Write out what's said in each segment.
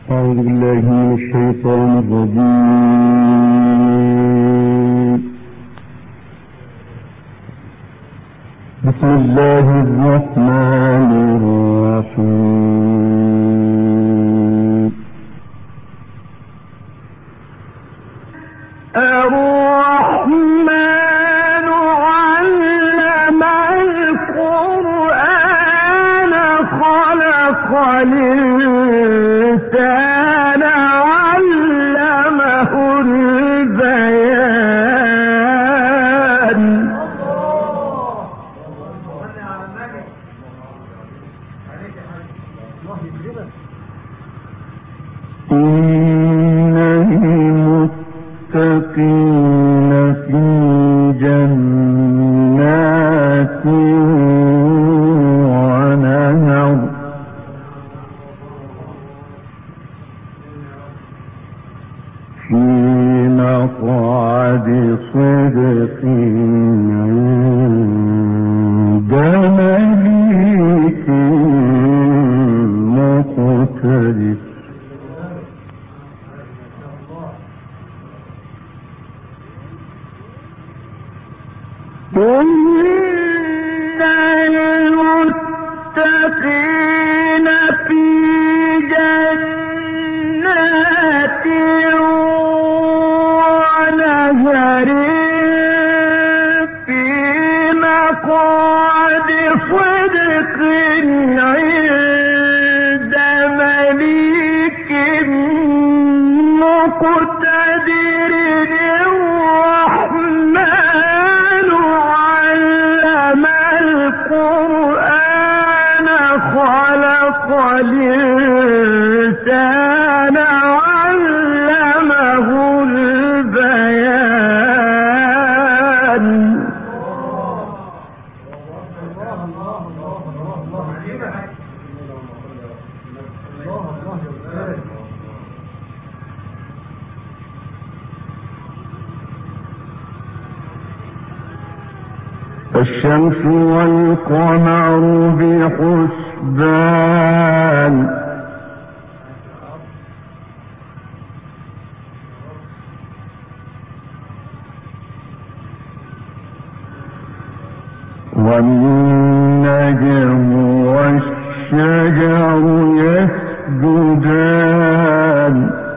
أعوذ بالله من الشيطان الرجيم. بسم الله الرحمن الرحيم. الرحمن علم القرآن خلق الإنسان علمه البيان. إن المتقين في جنات ونهر في مقعد صدق عند مليك مقتدر. إن المتقين في جنات ونهر في مقعد صدق عند مليك مقتدر. القرآن خلق الإنسان علمه البيان. الشمس والقمر بحسبان والنجم والشجر يسجدان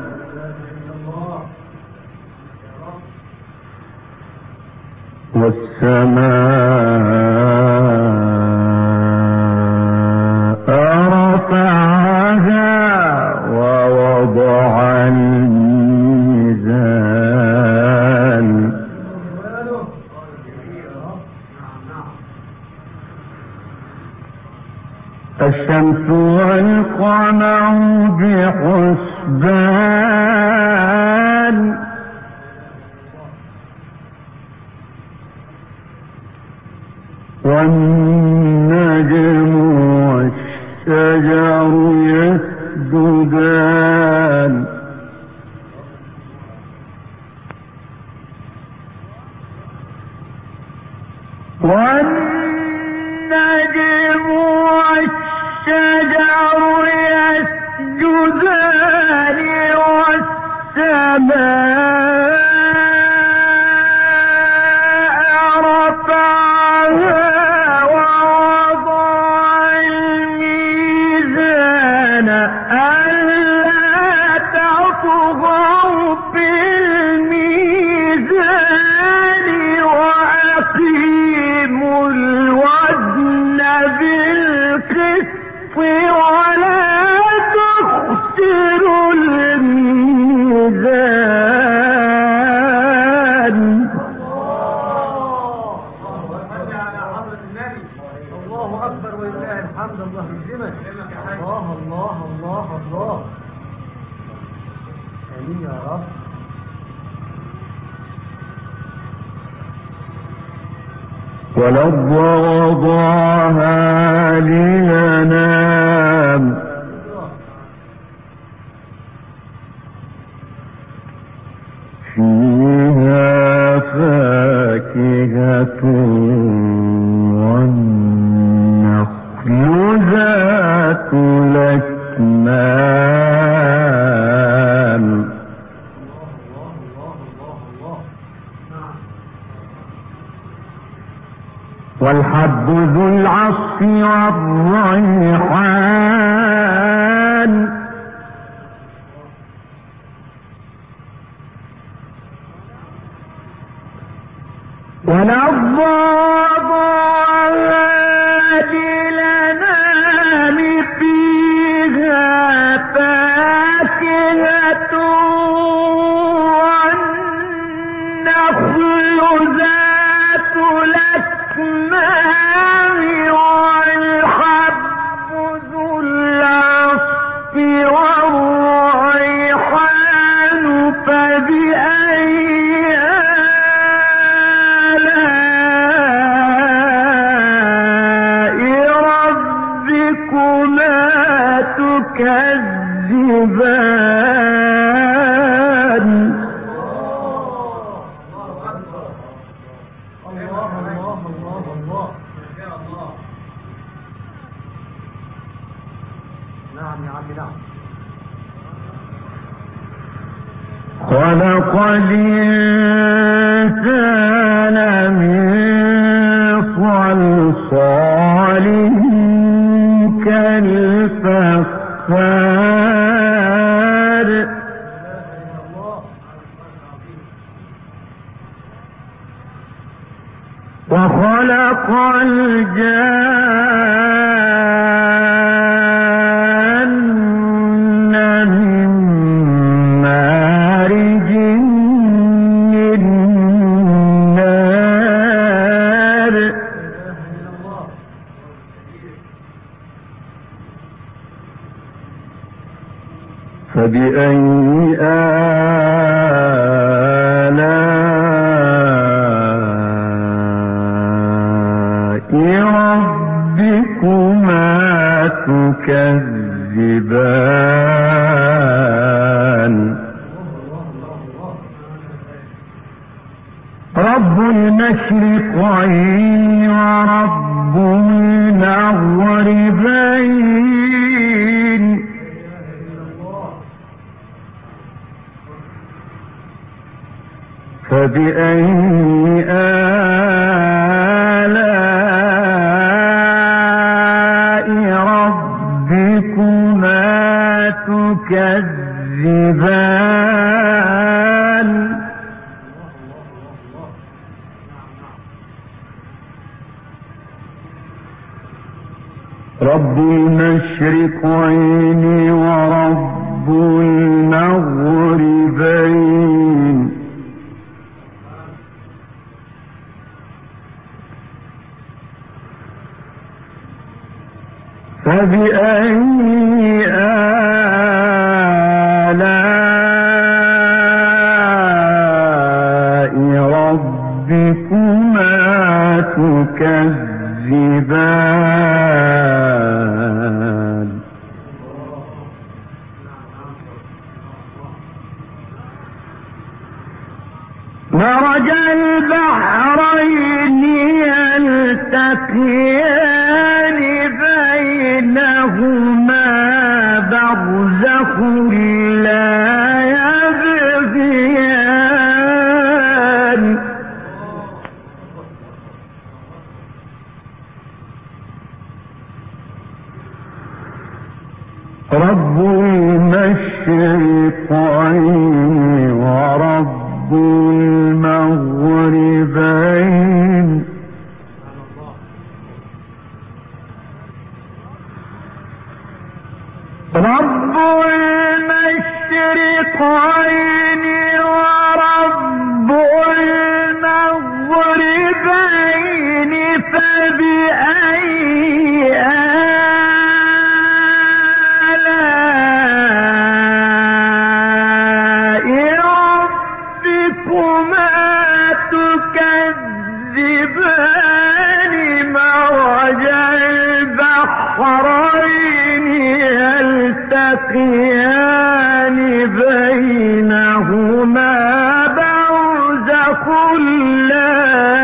والسماء رفعها ووضع الميزان. الشمس والقمر بحسبان والنجم والشجر يسجدان والنجم والشجر يسجدان والسماء والأرض وضعها للأنام فيها فاكهة والنخل ذات الأكمام ذو العصف والريحان ونضاد الأنام فيها فاكهة والنخل ذات الأكمام والحب ذو العصف والريحان فبأي تكذبان نعم يا عم نعم. خلق الإنسان من صلصال كالفخار وخلق الجان من مارج من نار فبأي آلاء ربكما تكذبان رب المشرقين ورب المغربين فبأي آلاء ربكما تكذبان رب المشرقين ورب المغربين فبأي آلاء ربكما تكذبان مرج البحرين يلتقيان بينهما برزخ لا يبغيان رب المشرقين ورب المغربين رب المشرقين ورب المغربين فبأي آلاء ربكما تكذبان مرج البحرين يلتقيان بينهما برزخ لا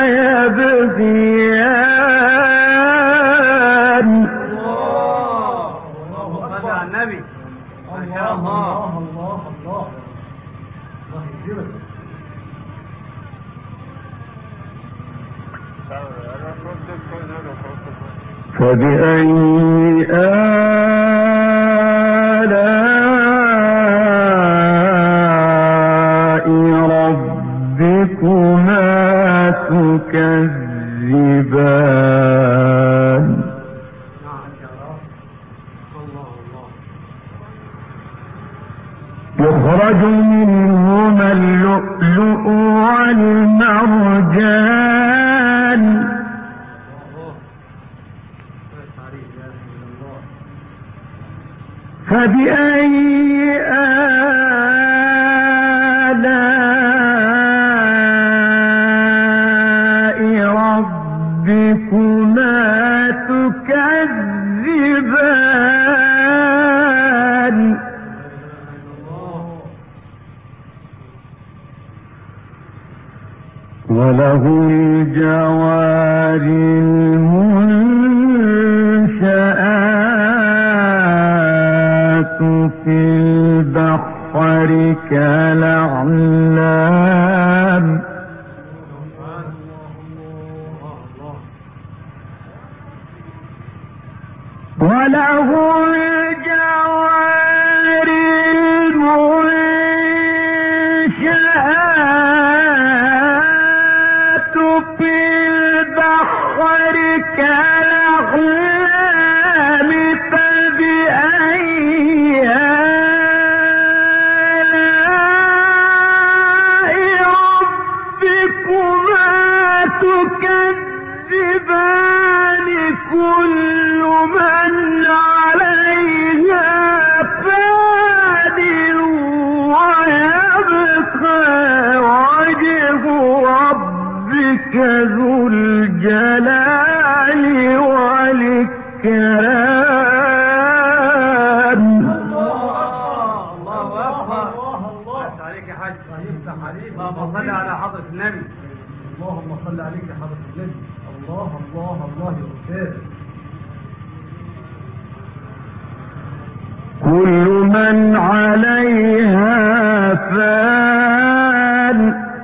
يبغيان الله صل على النبي. ما شاء الله الله الله الله يكرمك. فبأي آلاء ربكما تكذبان يخرج منهما اللؤلؤ والمرجان فبأي آلاء ربكما تكذبان وله الجوار المنشآت في البحر كالأعلام وله الجوار المنشآت في البحر كالأعلام فبأي آلاء ربكما تكذبان كل من عليها فان ويبقى وجه ربك ذو الجلال والإكرام. الله أكبر. الله عليك يا حاج. اللهم صل على حضرة النبي. اللهم صل عليك يا حضرة النبي. الله الله الله يا أستاذ. كل من عليها فان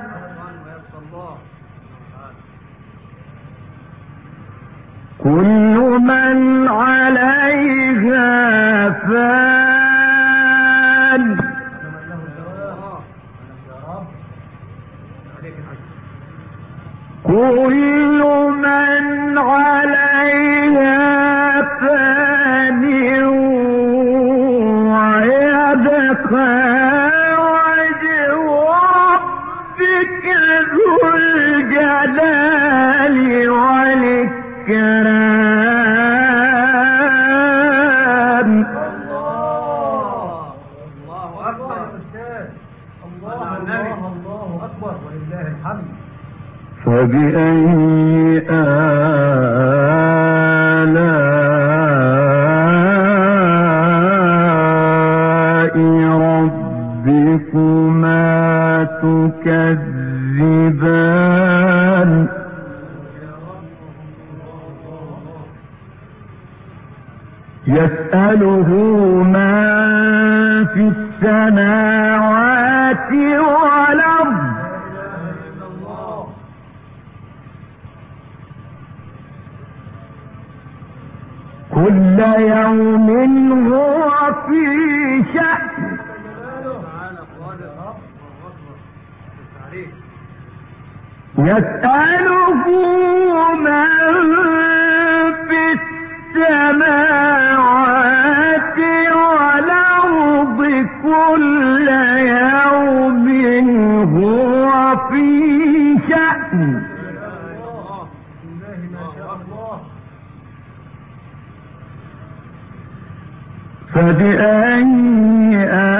كل من عليها فان كل من عليها فان ويبقى وجه ربك ذو الجلال والإكرام. الله أكبر. الله أكبر ولله الحمد. فبأي آلاء ربكما تكذبان يسأله من في السماوات والأرض كل يوم هو في شأن يسأله من في السماوات والأرض كل يوم هو في شأن فبأي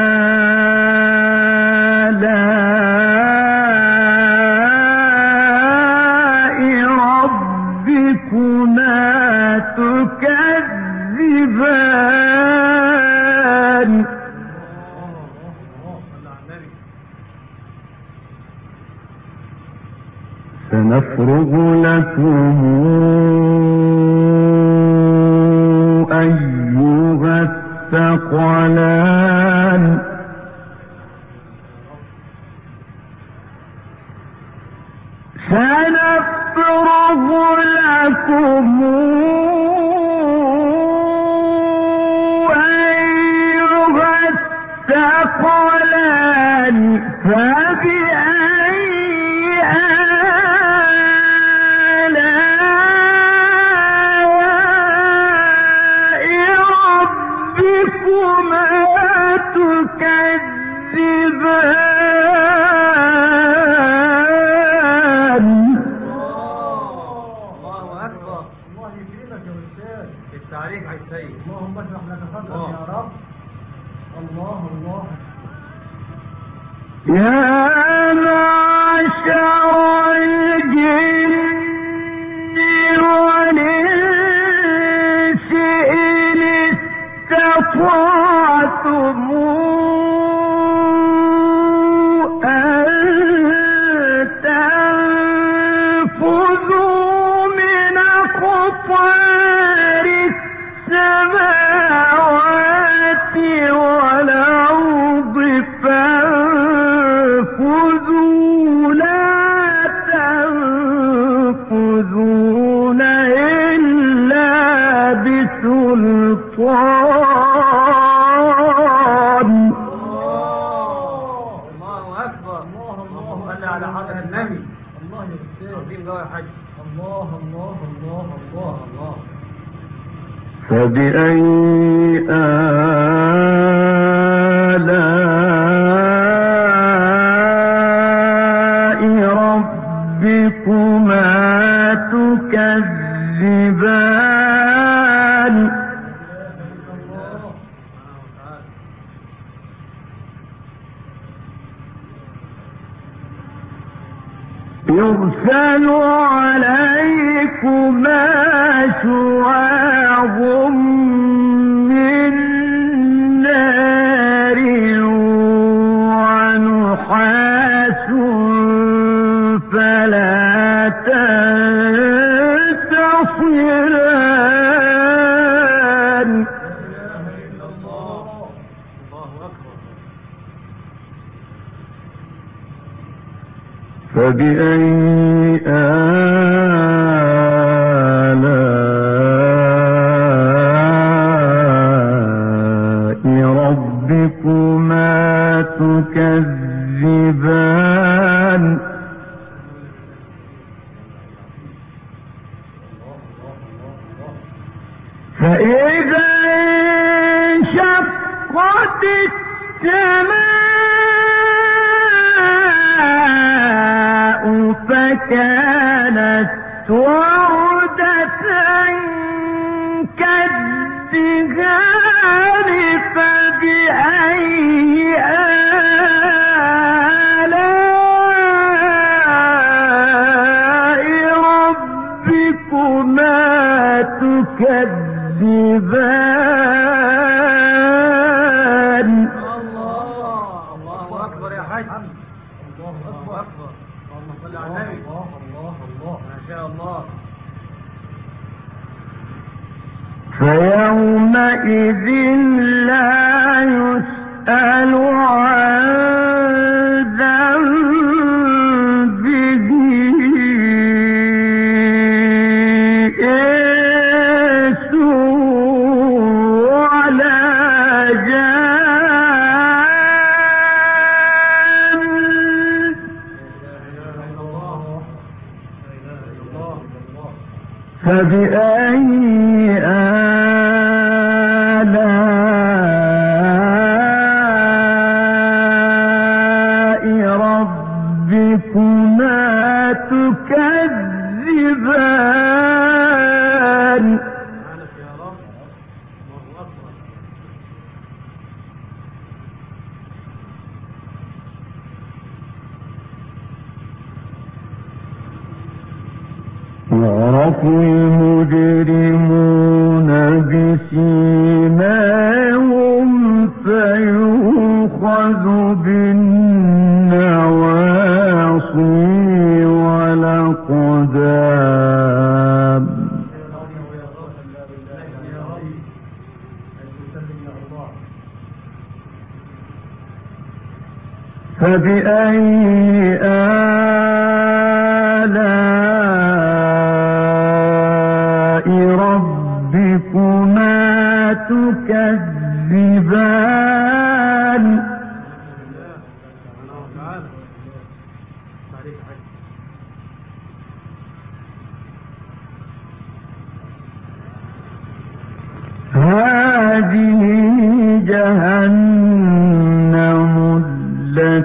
آلاء ربكما تكذبان سنفرغ لكم أيها الثقلان سنفرغ لكم أيها الثقلان فبأي آلاء ربكما تكذبان. الله أكبر. الله يكرمك يا أستاذ. التعليق على السيد. اللهم اشرح لك صدرك يا رب. الله الله. يا معشر الجن والإنس إن استطعتم أن تنفذوا من أقطار السماوات والأرض فانفذوا لا تنفذون إلا بسلطان. الله أكبر. الله صل على حضرة النبي. الله يا أستاذ. عظيم ده يا حاج. الله الله الله الله الله. فبأي آلاء ربكما تكذبان. يرسل عليكما شواظ من نار ونحاس فلا تنتصران. فبأي آلاء ربكما تكذبان. فإذا انشقت السماء فكانت وردة كالدهان فبأي آلاء ربكما تكذبان. الله أكبر يا حاج. الله أكبر. اللهم صل على النبي. الله الله الله. ما شاء الله. فيومئذ لا يسأل عن ذنبه إنس ولا جان. فبأي آلاء ربكما تكذبان. يعرف المجرمون بسيماهم فيؤخذ بالنواصي والأقدام. فبأي آلاء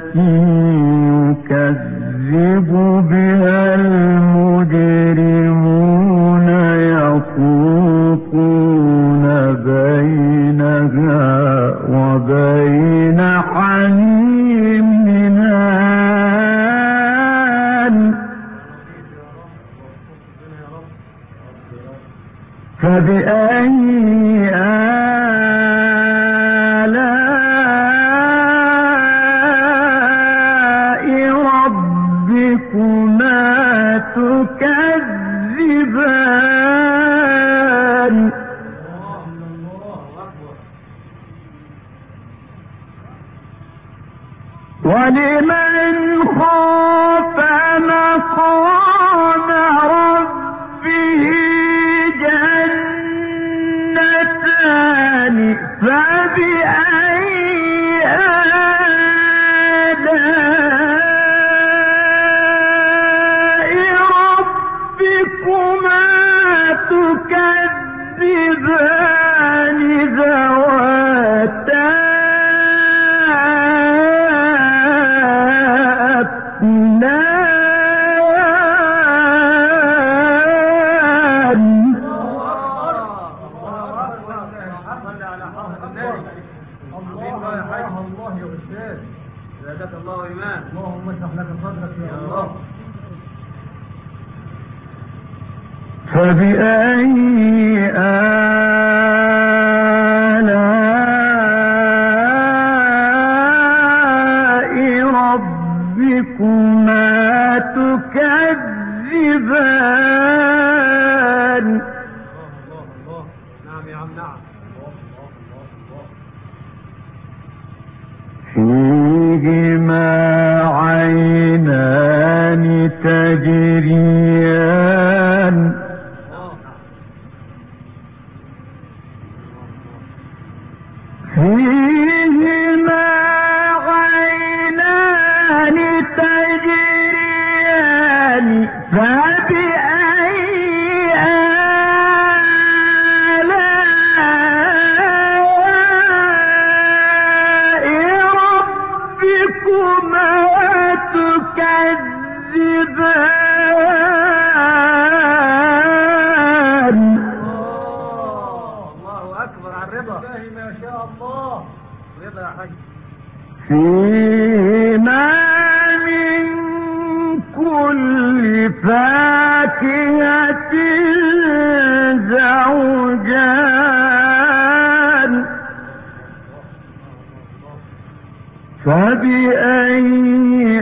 يكذب بها المجرمون يطوفون بينها وبين حميم آن فبأي آلاء ربكما تكذبان ولمن خاف مقام ربه جنتان فبأي آلاء ربكما تكذبان ذواتا اللهم اشرح لك صدرك يا الله. فبأي آلاء ربكما تكذبان نعم يا عم نعم. فيهما عينان تجريان فيهما عينان تجريان فبأي آلاء ربكما تكذبان الله أكبر على الرضا. ما شاء الله. رضا يا حاج. فيما من كل فاكهة زوجان فبأي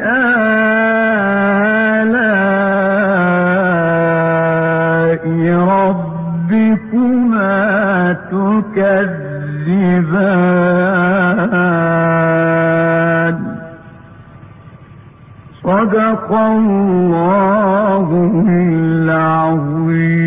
آلاء ربكما تكذبان صدق الله العظيم.